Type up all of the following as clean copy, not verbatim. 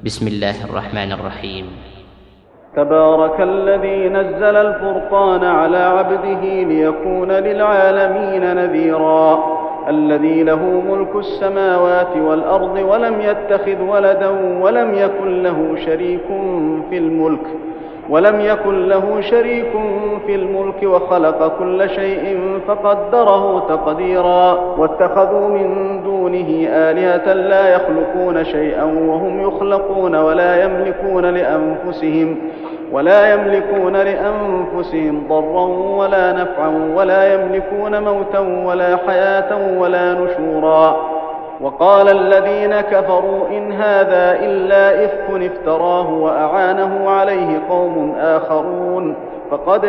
بسم الله الرحمن الرحيم. تبارك الذي نزل الفرقان على عبده ليكون للعالمين نذيرا. الذي له ملك السماوات والأرض ولم يتخذ ولدا ولم يكن له شريك في الملك وخلق كل شيء فقدره تقديرا. واتخذوا من دونه آلهة لا يخلقون شيئا وهم يخلقون ولا يملكون لأنفسهم ضرا ولا نفعا ولا يملكون موتا ولا حياة ولا نشورا. وقال الذين كفروا إن هذا إلا إفك افتراه وأعانه عليه قوم آخرون فقد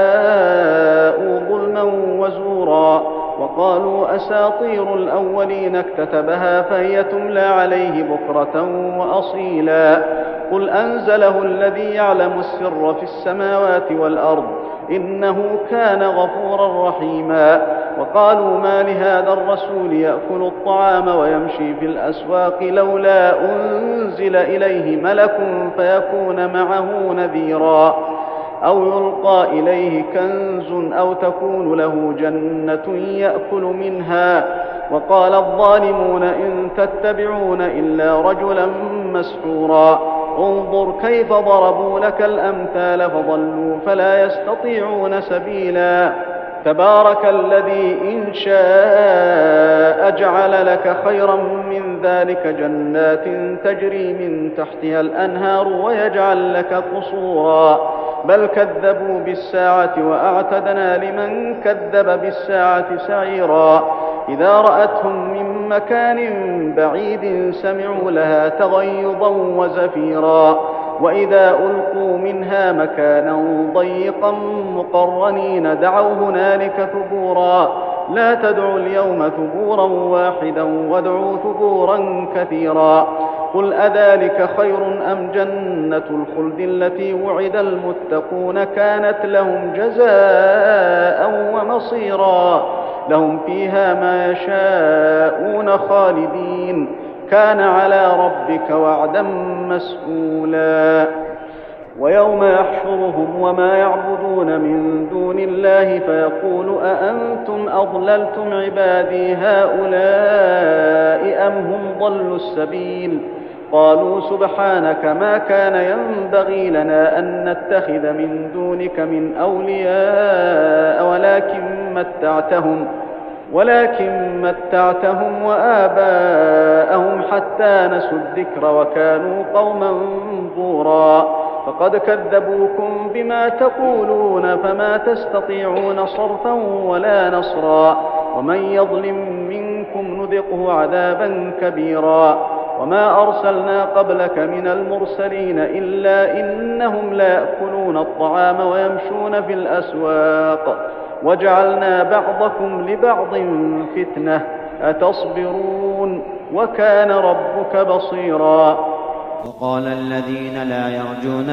جاءوا ظلما وزورا. وقالوا أساطير الأولين اكتتبها فهي تملى عليه بكرة وأصيلا. قل أنزله الذي يعلم السر في السماوات والأرض إنه كان غفورا رحيما. وقالوا ما لهذا الرسول يأكل الطعام ويمشي في الأسواق لولا أنزل إليه ملك فيكون معه نذيرا أو يلقى إليه كنز أو تكون له جنة يأكل منها. وقال الظالمون إن تتبعون إلا رجلا مسحورا. انظر كيف ضربوا لك الأمثال فضلوا فلا يستطيعون سبيلا. تبارك الذي إن شاء جعل لك خيرا من ذلك جنات تجري من تحتها الأنهار ويجعل لك قصورا. بل كذبوا بالساعة وأعتدنا لمن كذب بالساعة سعيرا. إذا رأتهم من مكان بعيد سمعوا لها تغيظا وزفيرا. وإذا ألقوا منها مكانا ضيقا مقرنين دعوا هنالك ثبورا. لا تدعوا اليوم ثبورا واحدا وادعوا ثبورا كثيرا. قل أذلك خير أم جنة الخلد التي وعد المتقون كانت لهم جزاء ومصيرا. لهم فيها ما يشاءون خالدين كان على ربك وعدا مسئولا. ويوم يحشرهم وما يعبدون من دون الله فيقول أأنتم أضللتم عبادي هؤلاء أم هم ضلوا السبيل. قالوا سبحانك ما كان ينبغي لنا أن نتخذ من دونك من أولياء ولكن متعتهم وآباءهم حتى نسوا الذكر وكانوا قوما بورا. فقد كذبوكم بما تقولون فما تستطيعون صرفا ولا نصرا. ومن يظلم منكم نذقه عذابا كبيرا. وما أرسلنا قبلك من المرسلين إلا إنهم لا يأكلون الطعام ويمشون في الأسواق وجعلنا بعضكم لبعض فتنة أتصبرون وكان ربك بصيرا. وقال الذين لا يرجون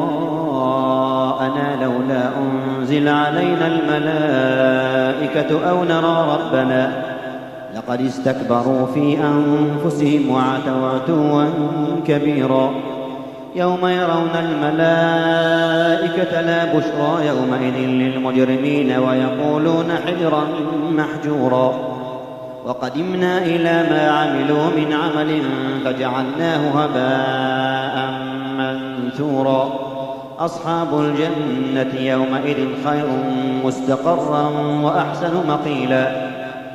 لقاءنا لولا أنزل علينا الملائكة أو نرى ربنا لقد استكبروا في أنفسهم وعتوا عتوا كبيرا. يوم يرون الملائكة لا بشرى يومئذ للمجرمين ويقولون حجرا محجورا. وقدمنا إلى ما عملوا من عمل فجعلناه هباء منثورا. أصحاب الجنة يومئذ خير مستقرا وأحسن مقيلا.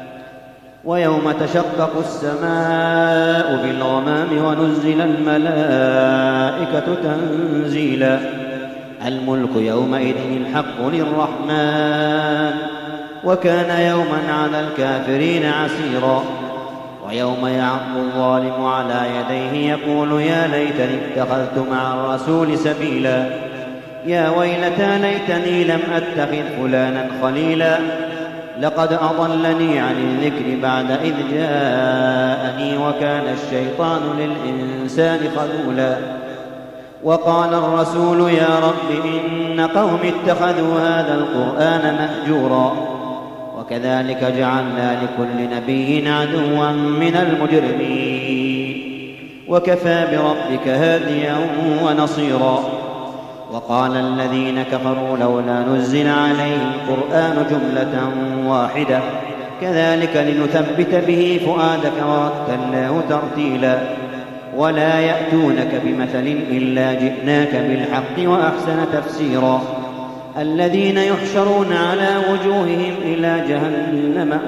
ويوم تشقق السماء بالغمام ونزل الملائكة تنزيلا. الملك يومئذ الحق للرحمن وكان يوما على الكافرين عسيرا. ويوم يعض الظالم على يديه يقول يا ليتني اتخذت مع الرسول سبيلا. يا ويلتى ليتني لم أتخذ فلانا خليلا. لقد أضلني عن الذكر بعد إذ جاءني وكان الشيطان للإنسان خذولا. وقال الرسول يا رب إن قوم اتخذوا هذا القرآن مهجورا. وكذلك جعلنا لكل نبي عدوا من المجرمين وكفى بربك هاديا ونصيرا. وقال الذين كفروا لولا نزل عليه القرآن جملة واحدة كذلك لنثبت به فؤادك ورتلناه ترتيلا. ولا يأتونك بمثل إلا جئناك بالحق وأحسن تفسيرا. الذين يحشرون على وجوههم إلى جهنم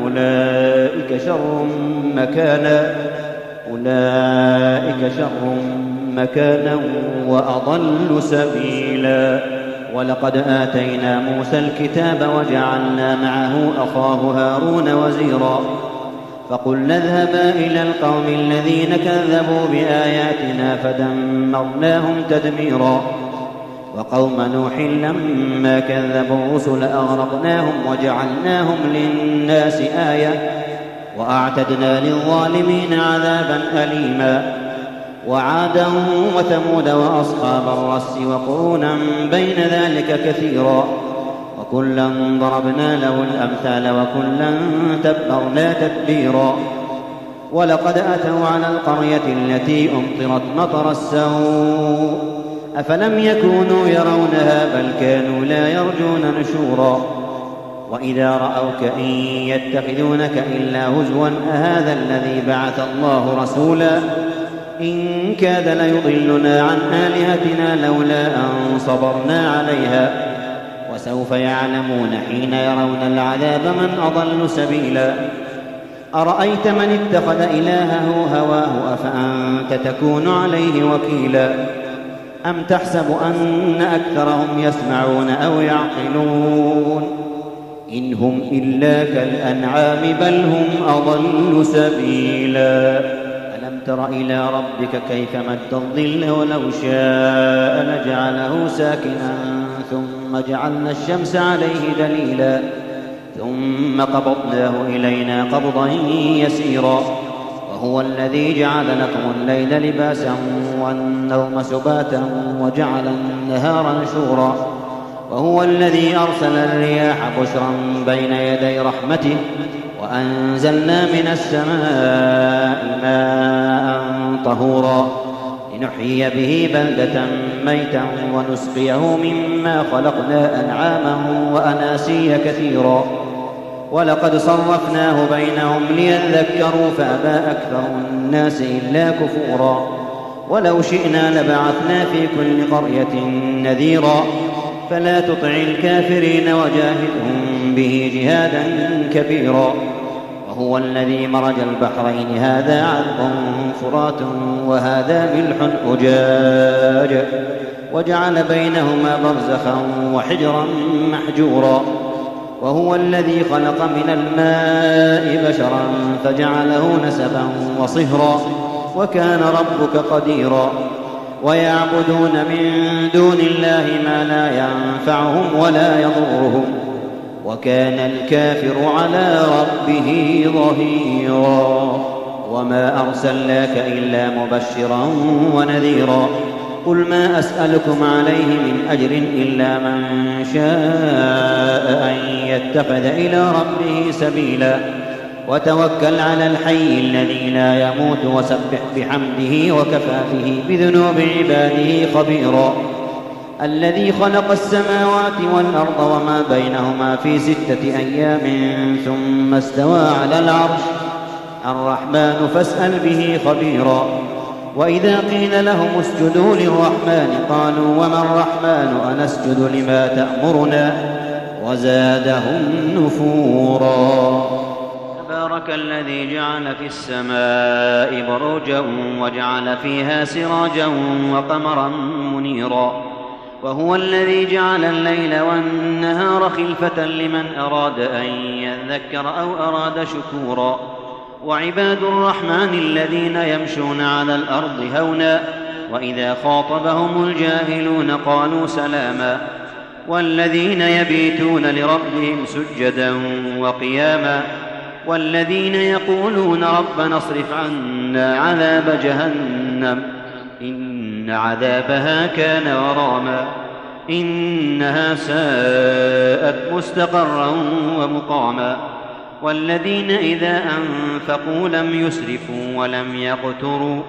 أولئك شر مكانا وأضل سبيلا. ولقد آتينا موسى الكتاب وجعلنا معه أخاه هارون وزيرا. فقلنا اذهبا إلى القوم الذين كذبوا بآياتنا فدمرناهم تدميرا. وقوم نوح لما كذبوا الرسل أغرقناهم وجعلناهم للناس آية وأعتدنا للظالمين عذابا أليما. وعادا وثمود وأصحاب الرس وقرونا بين ذلك كثيرا. وكلا ضربنا له الأمثال وكلا تبرنا تتبيرا. ولقد أتوا على القرية التي أمطرت مطر السوء أفلم يكونوا يرونها بل كانوا لا يرجون نشورا. وإذا رأوك إن يتخذونك إلا هزوا أهذا الذي بعث الله رسولا إن كاد ليضلنا عن آلهتنا لولا أن صبرنا عليها. وسوف يعلمون حين يرون العذاب من أضل سبيلا. أرأيت من اتخذ إلهه هواه أفأنت تكون عليه وكيلا. أم تحسب أن أكثرهم يسمعون أو يعقلون إن هم إلا كالأنعام بل هم أضل سبيلا. ألم تر إلى ربك كيف مد الظل ولو شاء لجعله ساكنا ثم جعلنا الشمس عليه دليلا ثم قبضناه إلينا قبضا يسيرا. وهو الذي جعل لكم الليل لباسا والنوم سباتا وجعل النهار نشورا. وهو الذي أرسل الرياح بشرا بين يدي رحمته وأنزلنا من السماء ماء طهورا لنحيي به بلدة ميتا ونسقيه مما خلقنا أنعاما وأناسيا كثيرا. ولقد صرفناه بينهم ليذكروا فأبى أكثر الناس إلا كفورا. ولو شئنا لبعثنا في كل قرية نذيرا فلا تطع الكافرين وجاهدهم به جهادا كبيرا. وهو الذي مرج البحرين هذا عذب فرات وهذا ملح أجاج وجعل بينهما برزخا وحجرا محجورا. وهو الذي خلق من الماء بشرا فجعله نسبا وصهرا وكان ربك قديرا. ويعبدون من دون الله ما لا ينفعهم ولا يضرهم وكان الكافر على ربه ظهيرا. وما أرسلناك إلا مبشرا ونذيرا. قل ما أسألكم عليه من أجر إلا من شاء أن يتخذ إلى ربه سبيلا. وتوكل على الحي الذي لا يموت وسبح بحمده وكفى به بذنوب عباده خبيرا. الذي خلق السماوات والأرض وما بينهما في 6 أيام ثم استوى على العرش الرحمن فاسأل به خبيرا. وإذا قيل لهم اسجدوا للرحمن قالوا وما الرحمن أنسجد لما تأمرنا وزادهم نفورا. تبارك الذي جعل في السماء بروجا وجعل فيها سراجا وقمرا منيرا. وهو الذي جعل الليل والنهار خلفة لمن أراد أن يذكر أو أراد شكورا. وعباد الرحمن الذين يمشون على الأرض هونا وإذا خاطبهم الجاهلون قالوا سلاما. والذين يبيتون لربهم سجدا وقياما. والذين يقولون ربنا اصرف عنا عذاب جهنم إن عذابها كان غراما إنها ساءت مستقرا ومقاما. والذين إذا أنفقوا لم يسرفوا ولم يقتروا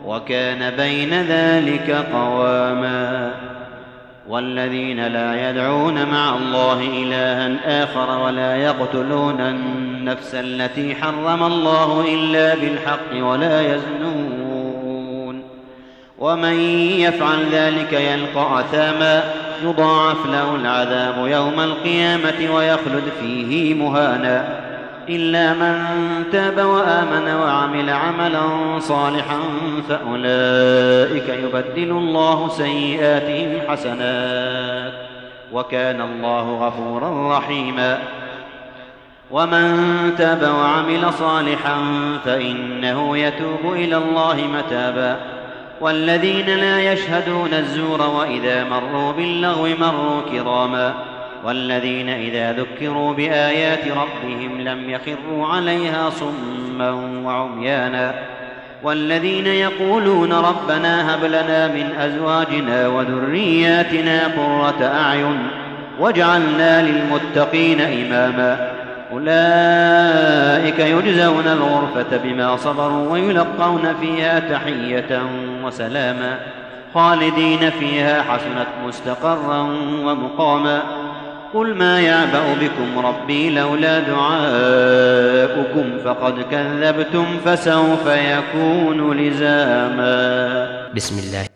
وكان بين ذلك قواما. والذين لا يدعون مع الله إلها آخر ولا يقتلون النفس التي حرم الله إلا بالحق ولا يزنون ومن يفعل ذلك يلقى أثاما يضاعف له العذاب يوم القيامة ويخلد فيه مهانا إلا من تاب وآمن وعمل عملا صالحا فأولئك يبدل الله سيئاتهم حسنات وكان الله غفورا رحيما. ومن تاب وعمل صالحا فإنه يتوب إلى الله متابا. والذين لا يشهدون الزور وإذا مروا باللغو مروا كراما. والذين إذا ذكروا بآيات ربهم لم يخروا عليها صما وعميانا. والذين يقولون ربنا هب لنا من أزواجنا وذرياتنا قرة أعين واجعلنا للمتقين إماما. أولئك يجزون الغرفة بما صبروا ويلقون فيها تحية وسلاما خالدين فيها حسنت مستقرا ومقاما. قل ما يعبأ بكم ربي لولا دعاؤكم فقد كذبتم فسوف يكون لزاما. بسم الله